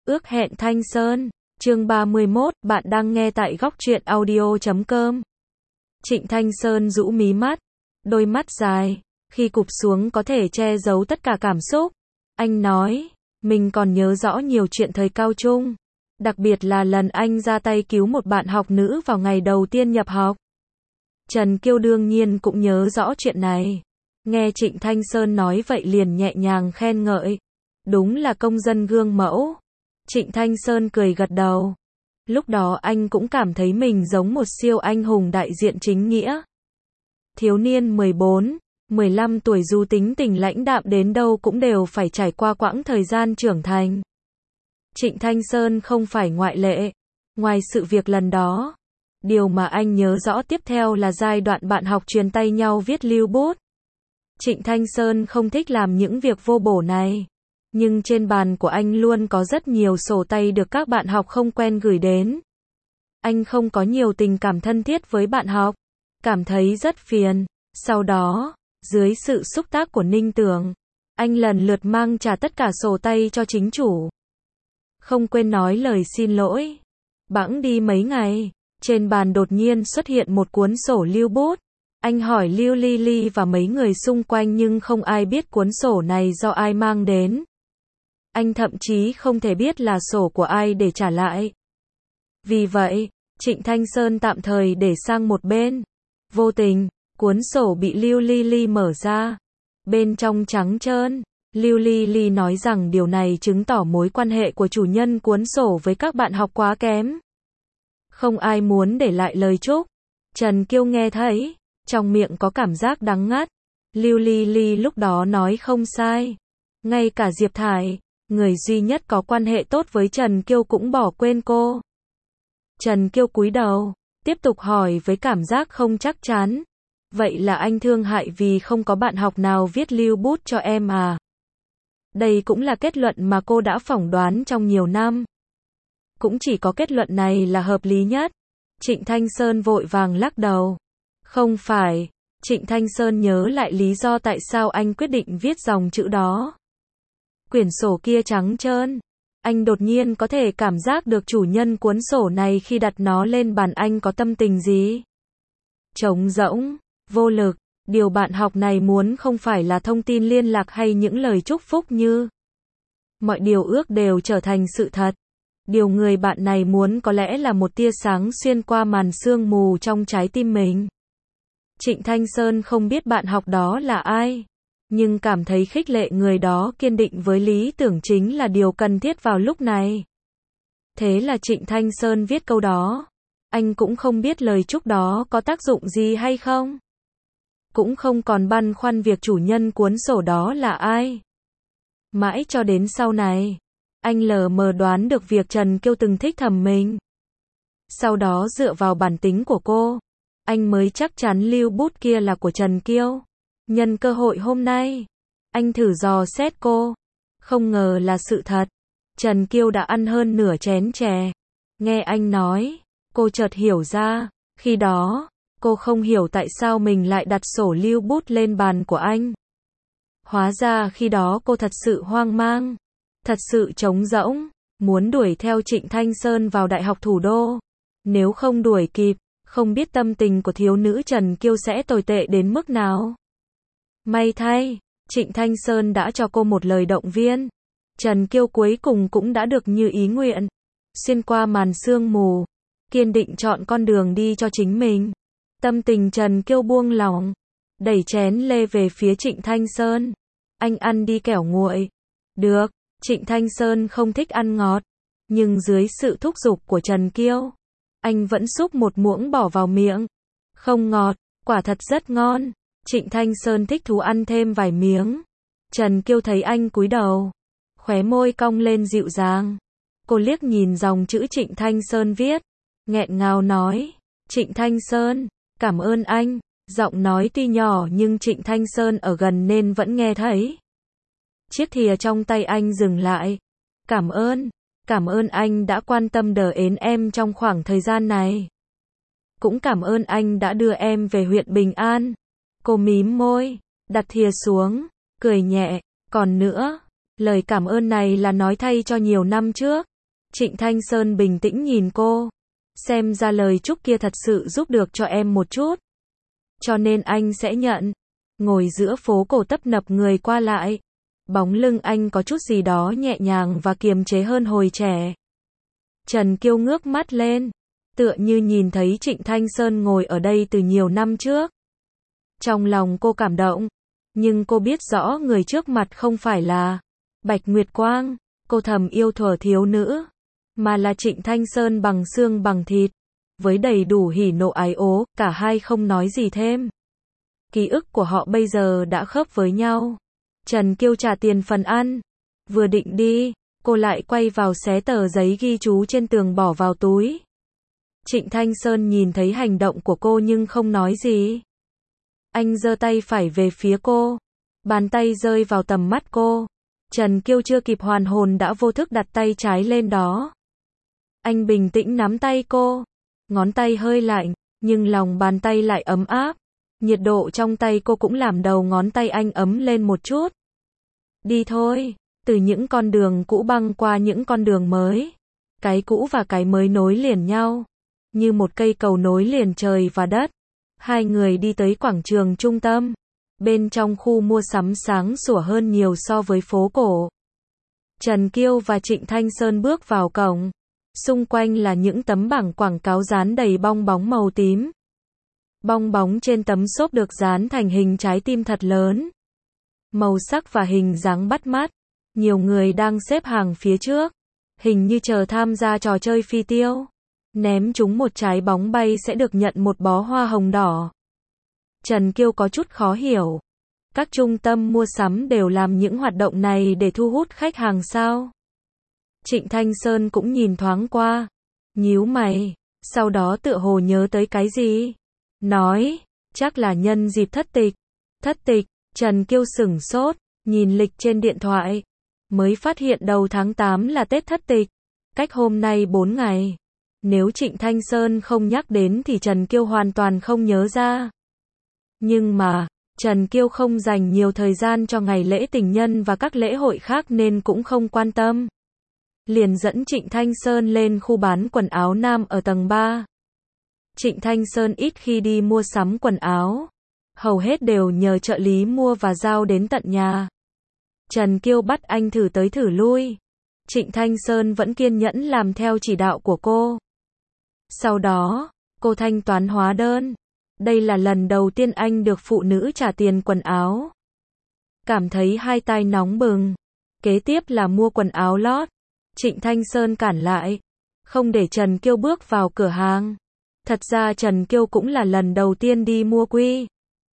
Ước hẹn Thanh Sơn, chương 31, bạn đang nghe tại góc truyện audio.com. Trịnh Thanh Sơn rũ mí mắt, đôi mắt dài, khi cụp xuống có thể che giấu tất cả cảm xúc. Anh nói, mình còn nhớ rõ nhiều chuyện thời cao trung, đặc biệt là lần anh ra tay cứu một bạn học nữ vào ngày đầu tiên nhập học. Trần Kiêu đương nhiên cũng nhớ rõ chuyện này. Nghe Trịnh Thanh Sơn nói vậy liền nhẹ nhàng khen ngợi. Đúng là công dân gương mẫu. Trịnh Thanh Sơn cười gật đầu. Lúc đó anh cũng cảm thấy mình giống một siêu anh hùng đại diện chính nghĩa. Thiếu niên 14, 15 tuổi dù tính tình lãnh đạm đến đâu cũng đều phải trải qua quãng thời gian trưởng thành. Trịnh Thanh Sơn không phải ngoại lệ. Ngoài sự việc lần đó, điều mà anh nhớ rõ tiếp theo là giai đoạn bạn học truyền tay nhau viết lưu bút. Trịnh Thanh Sơn không thích làm những việc vô bổ này. Nhưng trên bàn của anh luôn có rất nhiều sổ tay được các bạn học không quen gửi đến. Anh không có nhiều tình cảm thân thiết với bạn học, cảm thấy rất phiền. Sau đó, dưới sự xúc tác của Ninh Tưởng, anh lần lượt mang trả tất cả sổ tay cho chính chủ. Không quên nói lời xin lỗi. Bẵng đi mấy ngày, trên bàn đột nhiên xuất hiện một cuốn sổ lưu bút. Anh hỏi Lưu Ly Ly và mấy người xung quanh nhưng không ai biết cuốn sổ này do ai mang đến. Anh thậm chí không thể biết là sổ của ai để trả lại. Vì vậy, Trịnh Thanh Sơn tạm thời để sang một bên. Vô tình, cuốn sổ bị Lưu Ly Ly mở ra. Bên trong trắng trơn, Lưu Ly Ly nói rằng điều này chứng tỏ mối quan hệ của chủ nhân cuốn sổ với các bạn học quá kém. Không ai muốn để lại lời chúc. Trần Kiêu nghe thấy, trong miệng có cảm giác đắng ngắt. Lưu Ly Ly lúc đó nói không sai. Ngay cả Diệp Thải, người duy nhất có quan hệ tốt với Trần Kiêu cũng bỏ quên cô. Trần Kiêu cúi đầu, tiếp tục hỏi với cảm giác không chắc chắn. Vậy là anh thương hại vì không có bạn học nào viết lưu bút cho em à? Đây cũng là kết luận mà cô đã phỏng đoán trong nhiều năm. Cũng chỉ có kết luận này là hợp lý nhất. Trịnh Thanh Sơn vội vàng lắc đầu. Không phải. Trịnh Thanh Sơn nhớ lại lý do tại sao anh quyết định viết dòng chữ đó. Quyển sổ kia trắng trơn. Anh đột nhiên có thể cảm giác được chủ nhân cuốn sổ này khi đặt nó lên bàn anh có tâm tình gì. Trống rỗng, vô lực. Điều bạn học này muốn không phải là thông tin liên lạc hay những lời chúc phúc như mọi điều ước đều trở thành sự thật. Điều người bạn này muốn có lẽ là một tia sáng xuyên qua màn sương mù trong trái tim mình. Trịnh Thanh Sơn không biết bạn học đó là ai, nhưng cảm thấy khích lệ người đó kiên định với lý tưởng chính là điều cần thiết vào lúc này. Thế là Trịnh Thanh Sơn viết câu đó. Anh cũng không biết lời chúc đó có tác dụng gì hay không. Cũng không còn băn khoăn việc chủ nhân cuốn sổ đó là ai. Mãi cho đến sau này, anh lờ mờ đoán được việc Trần Kiêu từng thích thầm mình. Sau đó dựa vào bản tính của cô, anh mới chắc chắn lưu bút kia là của Trần Kiêu. Nhân cơ hội hôm nay, anh thử dò xét cô. Không ngờ là sự thật. Trần Kiêu đã ăn hơn nửa chén chè. Nghe anh nói, cô chợt hiểu ra. Khi đó, cô không hiểu tại sao mình lại đặt sổ lưu bút lên bàn của anh. Hóa ra khi đó cô thật sự hoang mang. Thật sự trống rỗng. Muốn đuổi theo Trịnh Thanh Sơn vào Đại học Thủ đô. Nếu không đuổi kịp, không biết tâm tình của thiếu nữ Trần Kiêu sẽ tồi tệ đến mức nào. May thay, Trịnh Thanh Sơn đã cho cô một lời động viên. Trần Kiêu cuối cùng cũng đã được như ý nguyện. Xuyên qua màn sương mù, kiên định chọn con đường đi cho chính mình. Tâm tình Trần Kiêu buông lỏng, đẩy chén lê về phía Trịnh Thanh Sơn. Anh ăn đi kẻo nguội. Được, Trịnh Thanh Sơn không thích ăn ngọt, nhưng dưới sự thúc giục của Trần Kiêu, anh vẫn xúc một muỗng bỏ vào miệng. Không ngọt, quả thật rất ngon. Trịnh Thanh Sơn thích thú ăn thêm vài miếng. Trần Kiêu thấy anh cúi đầu, khóe môi cong lên dịu dàng. Cô liếc nhìn dòng chữ Trịnh Thanh Sơn viết, nghẹn ngào nói, Trịnh Thanh Sơn, cảm ơn anh. Giọng nói tuy nhỏ nhưng Trịnh Thanh Sơn ở gần nên vẫn nghe thấy. Chiếc thìa trong tay anh dừng lại. Cảm ơn anh đã quan tâm đờ ến em trong khoảng thời gian này. Cũng cảm ơn anh đã đưa em về huyện Bình An. Cô mím môi, đặt thìa xuống, cười nhẹ. Còn nữa, lời cảm ơn này là nói thay cho nhiều năm trước. Trịnh Thanh Sơn bình tĩnh nhìn cô. Xem ra lời chúc kia thật sự giúp được cho em một chút. Cho nên anh sẽ nhận. Ngồi giữa phố cổ tấp nập người qua lại. Bóng lưng anh có chút gì đó nhẹ nhàng và kiềm chế hơn hồi trẻ. Trần Kiêu ngước mắt lên. Tựa như nhìn thấy Trịnh Thanh Sơn ngồi ở đây từ nhiều năm trước. Trong lòng cô cảm động. Nhưng cô biết rõ người trước mặt không phải là Bạch Nguyệt Quang, cô thầm yêu thuở thiếu nữ, mà là Trịnh Thanh Sơn bằng xương bằng thịt. Với đầy đủ hỉ nộ ái ố, cả hai không nói gì thêm. Ký ức của họ bây giờ đã khớp với nhau. Trần Kiêu trả tiền phần ăn. Vừa định đi, cô lại quay vào xé tờ giấy ghi chú trên tường bỏ vào túi. Trịnh Thanh Sơn nhìn thấy hành động của cô nhưng không nói gì. Anh giơ tay phải về phía cô. Bàn tay rơi vào tầm mắt cô. Trần Kiêu chưa kịp hoàn hồn đã vô thức đặt tay trái lên đó. Anh bình tĩnh nắm tay cô. Ngón tay hơi lạnh, nhưng lòng bàn tay lại ấm áp. Nhiệt độ trong tay cô cũng làm đầu ngón tay anh ấm lên một chút. Đi thôi, từ những con đường cũ băng qua những con đường mới. Cái cũ và cái mới nối liền nhau. Như một cây cầu nối liền trời và đất. Hai người đi tới quảng trường trung tâm. Bên trong khu mua sắm sáng sủa hơn nhiều so với phố cổ. Trần Kiêu và Trịnh Thanh Sơn bước vào cổng. Xung quanh là những tấm bảng quảng cáo dán đầy bong bóng màu tím. Bong bóng trên tấm xốp được dán thành hình trái tim thật lớn. Màu sắc và hình dáng bắt mắt. Nhiều người đang xếp hàng phía trước. Hình như chờ tham gia trò chơi phi tiêu. Ném chúng một trái bóng bay sẽ được nhận một bó hoa hồng đỏ. Trần Kiêu có chút khó hiểu. Các trung tâm mua sắm đều làm những hoạt động này để thu hút khách hàng sao? Trịnh Thanh Sơn cũng nhìn thoáng qua. Nhíu mày. Sau đó tựa hồ nhớ tới cái gì. Nói, chắc là nhân dịp thất tịch. Thất tịch, Trần Kiêu sửng sốt, nhìn lịch trên điện thoại. Mới phát hiện đầu tháng 8 là Tết thất tịch. Cách hôm nay 4 ngày. Nếu Trịnh Thanh Sơn không nhắc đến thì Trần Kiêu hoàn toàn không nhớ ra. Nhưng mà, Trần Kiêu không dành nhiều thời gian cho ngày lễ tình nhân và các lễ hội khác nên cũng không quan tâm. Liền dẫn Trịnh Thanh Sơn lên khu bán quần áo nam ở tầng 3. Trịnh Thanh Sơn ít khi đi mua sắm quần áo. Hầu hết đều nhờ trợ lý mua và giao đến tận nhà. Trần Kiêu bắt anh thử tới thử lui. Trịnh Thanh Sơn vẫn kiên nhẫn làm theo chỉ đạo của cô. Sau đó, cô thanh toán hóa đơn. Đây là lần đầu tiên anh được phụ nữ trả tiền quần áo. Cảm thấy hai tai nóng bừng. Kế tiếp là mua quần áo lót. Trịnh Thanh Sơn cản lại. Không để Trần Kiêu bước vào cửa hàng. Thật ra Trần Kiêu cũng là lần đầu tiên đi mua quy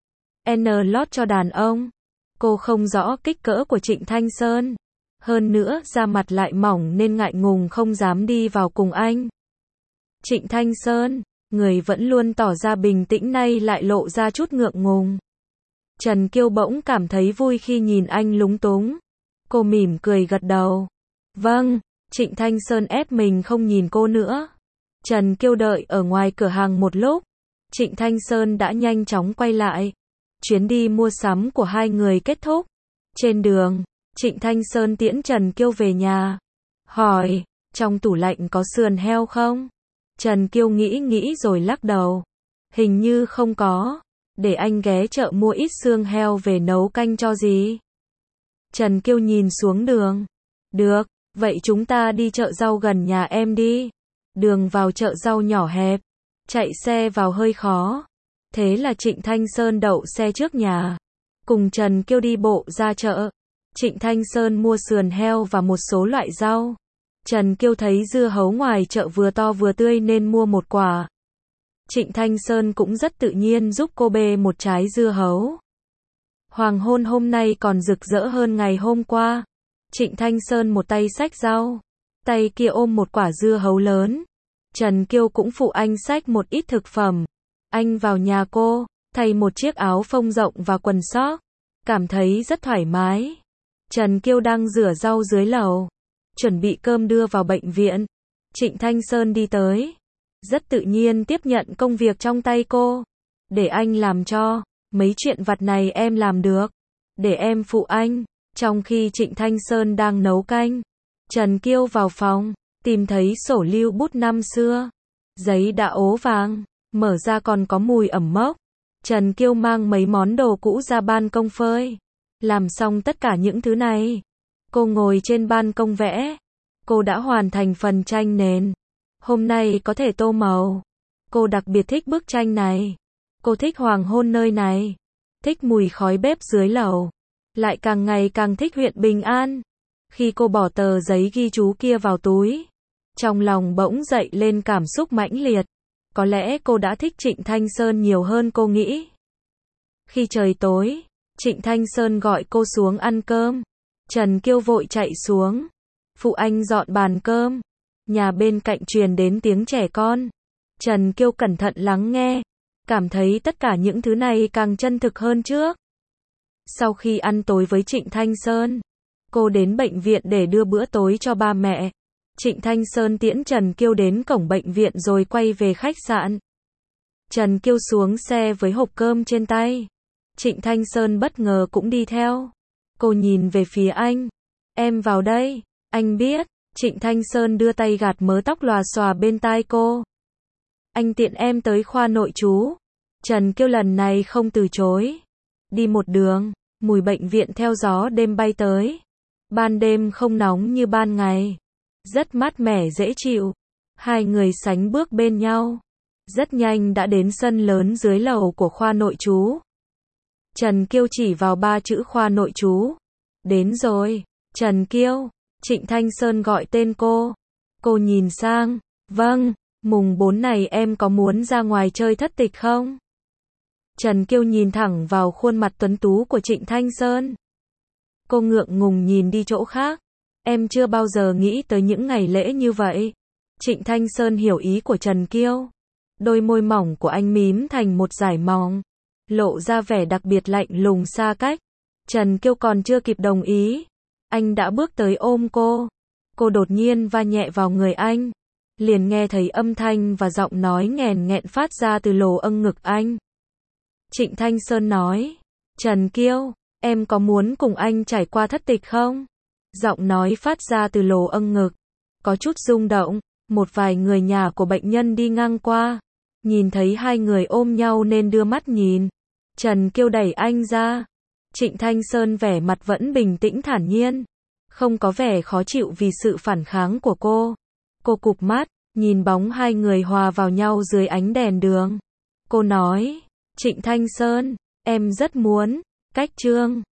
N lót cho đàn ông. Cô không rõ kích cỡ của Trịnh Thanh Sơn. Hơn nữa, da mặt lại mỏng nên ngại ngùng không dám đi vào cùng anh. Trịnh Thanh Sơn, người vẫn luôn tỏ ra bình tĩnh nay lại lộ ra chút ngượng ngùng. Trần Kiêu bỗng cảm thấy vui khi nhìn anh lúng túng. Cô mỉm cười gật đầu. Vâng, Trịnh Thanh Sơn ép mình không nhìn cô nữa. Trần Kiêu đợi ở ngoài cửa hàng một lúc. Trịnh Thanh Sơn đã nhanh chóng quay lại. Chuyến đi mua sắm của hai người kết thúc. Trên đường, Trịnh Thanh Sơn tiễn Trần Kiêu về nhà. Hỏi, trong tủ lạnh có sườn heo không? Trần Kiêu nghĩ rồi lắc đầu. Hình như không có. Để anh ghé chợ mua ít xương heo về nấu canh cho gì. Trần Kiêu nhìn xuống đường. Được, vậy chúng ta đi chợ rau gần nhà em đi. Đường vào chợ rau nhỏ hẹp. Chạy xe vào hơi khó. Thế là Trịnh Thanh Sơn đậu xe trước nhà. Cùng Trần Kiêu đi bộ ra chợ. Trịnh Thanh Sơn mua sườn heo và một số loại rau. Trần Kiêu thấy dưa hấu ngoài chợ vừa to vừa tươi nên mua một quả. Trịnh Thanh Sơn cũng rất tự nhiên giúp cô bê một trái dưa hấu. Hoàng hôn hôm nay còn rực rỡ hơn ngày hôm qua. Trịnh Thanh Sơn một tay xách rau, tay kia ôm một quả dưa hấu lớn. Trần Kiêu cũng phụ anh xách một ít thực phẩm. Anh vào nhà cô, thay một chiếc áo phông rộng và quần sóc. Cảm thấy rất thoải mái. Trần Kiêu đang rửa rau dưới lầu. Chuẩn bị cơm đưa vào bệnh viện. Trịnh Thanh Sơn đi tới. Rất tự nhiên tiếp nhận công việc trong tay cô. Để anh làm cho. Mấy chuyện vặt này em làm được. Để em phụ anh. Trong khi Trịnh Thanh Sơn đang nấu canh. Trần Kiêu vào phòng. tìm thấy sổ lưu bút năm xưa. Giấy đã ố vàng, mở ra còn có mùi ẩm mốc. Trần Kiêu mang mấy món đồ cũ ra ban công phơi. Làm xong tất cả những thứ này, cô ngồi trên ban công vẽ. Cô đã hoàn thành phần tranh nền. Hôm nay có thể tô màu. Cô đặc biệt thích bức tranh này. Cô thích hoàng hôn nơi này. Thích mùi khói bếp dưới lầu. Lại càng ngày càng thích huyện Bình An. Khi cô bỏ tờ giấy ghi chú kia vào túi, trong lòng bỗng dậy lên cảm xúc mãnh liệt. Có lẽ cô đã thích Trịnh Thanh Sơn nhiều hơn cô nghĩ. Khi trời tối, Trịnh Thanh Sơn gọi cô xuống ăn cơm. Trần Kiêu vội chạy xuống. Phụ anh dọn bàn cơm. Nhà bên cạnh truyền đến tiếng trẻ con. Trần Kiêu cẩn thận lắng nghe. Cảm thấy tất cả những thứ này càng chân thực hơn trước. Sau khi ăn tối với Trịnh Thanh Sơn, cô đến bệnh viện để đưa bữa tối cho ba mẹ. Trịnh Thanh Sơn tiễn Trần Kiêu đến cổng bệnh viện rồi quay về khách sạn. Trần Kiêu xuống xe với hộp cơm trên tay. Trịnh Thanh Sơn bất ngờ cũng đi theo. Cô nhìn về phía anh. Em vào đây. Anh biết. Trịnh Thanh Sơn đưa tay gạt mớ tóc lòa xòa bên tai cô. Anh tiện em tới khoa nội trú. Trần Kiêu lần này không từ chối. Đi một đường, mùi bệnh viện theo gió đêm bay tới. Ban đêm không nóng như ban ngày. Rất mát mẻ dễ chịu. Hai người sánh bước bên nhau. Rất nhanh đã đến sân lớn dưới lầu của khoa nội trú. Trần Kiêu chỉ vào 3 chữ khoa nội trú. Đến rồi. Trần Kiêu. Trịnh Thanh Sơn gọi tên cô. Cô nhìn sang. Vâng, mùng 4 này em có muốn ra ngoài chơi thất tịch không? Trần Kiêu nhìn thẳng vào khuôn mặt tuấn tú của Trịnh Thanh Sơn. Cô ngượng ngùng nhìn đi chỗ khác. Em chưa bao giờ nghĩ tới những ngày lễ như vậy. Trịnh Thanh Sơn hiểu ý của Trần Kiêu. Đôi môi mỏng của anh mím thành một dải mỏng, lộ ra vẻ đặc biệt lạnh lùng xa cách. Trần Kiêu còn chưa kịp đồng ý, anh đã bước tới ôm cô. Cô đột nhiên va nhẹ vào người anh. Liền nghe thấy âm thanh và giọng nói nghèn nghẹn phát ra từ lỗ âng ngực anh. Trịnh Thanh Sơn nói, Trần Kiêu, em có muốn cùng anh trải qua thất tịch không? Giọng nói phát ra từ lỗ âng ngực, có chút rung động. Một vài người nhà của bệnh nhân đi ngang qua, nhìn thấy hai người ôm nhau nên đưa mắt nhìn. Trần Kiêu đẩy anh ra. Trịnh Thanh Sơn vẻ mặt vẫn bình tĩnh thản nhiên, không có vẻ khó chịu vì sự phản kháng của cô. Cô cụp mắt, nhìn bóng hai người hòa vào nhau dưới ánh đèn đường. Cô nói, Trịnh Thanh Sơn, em rất muốn, cách Trương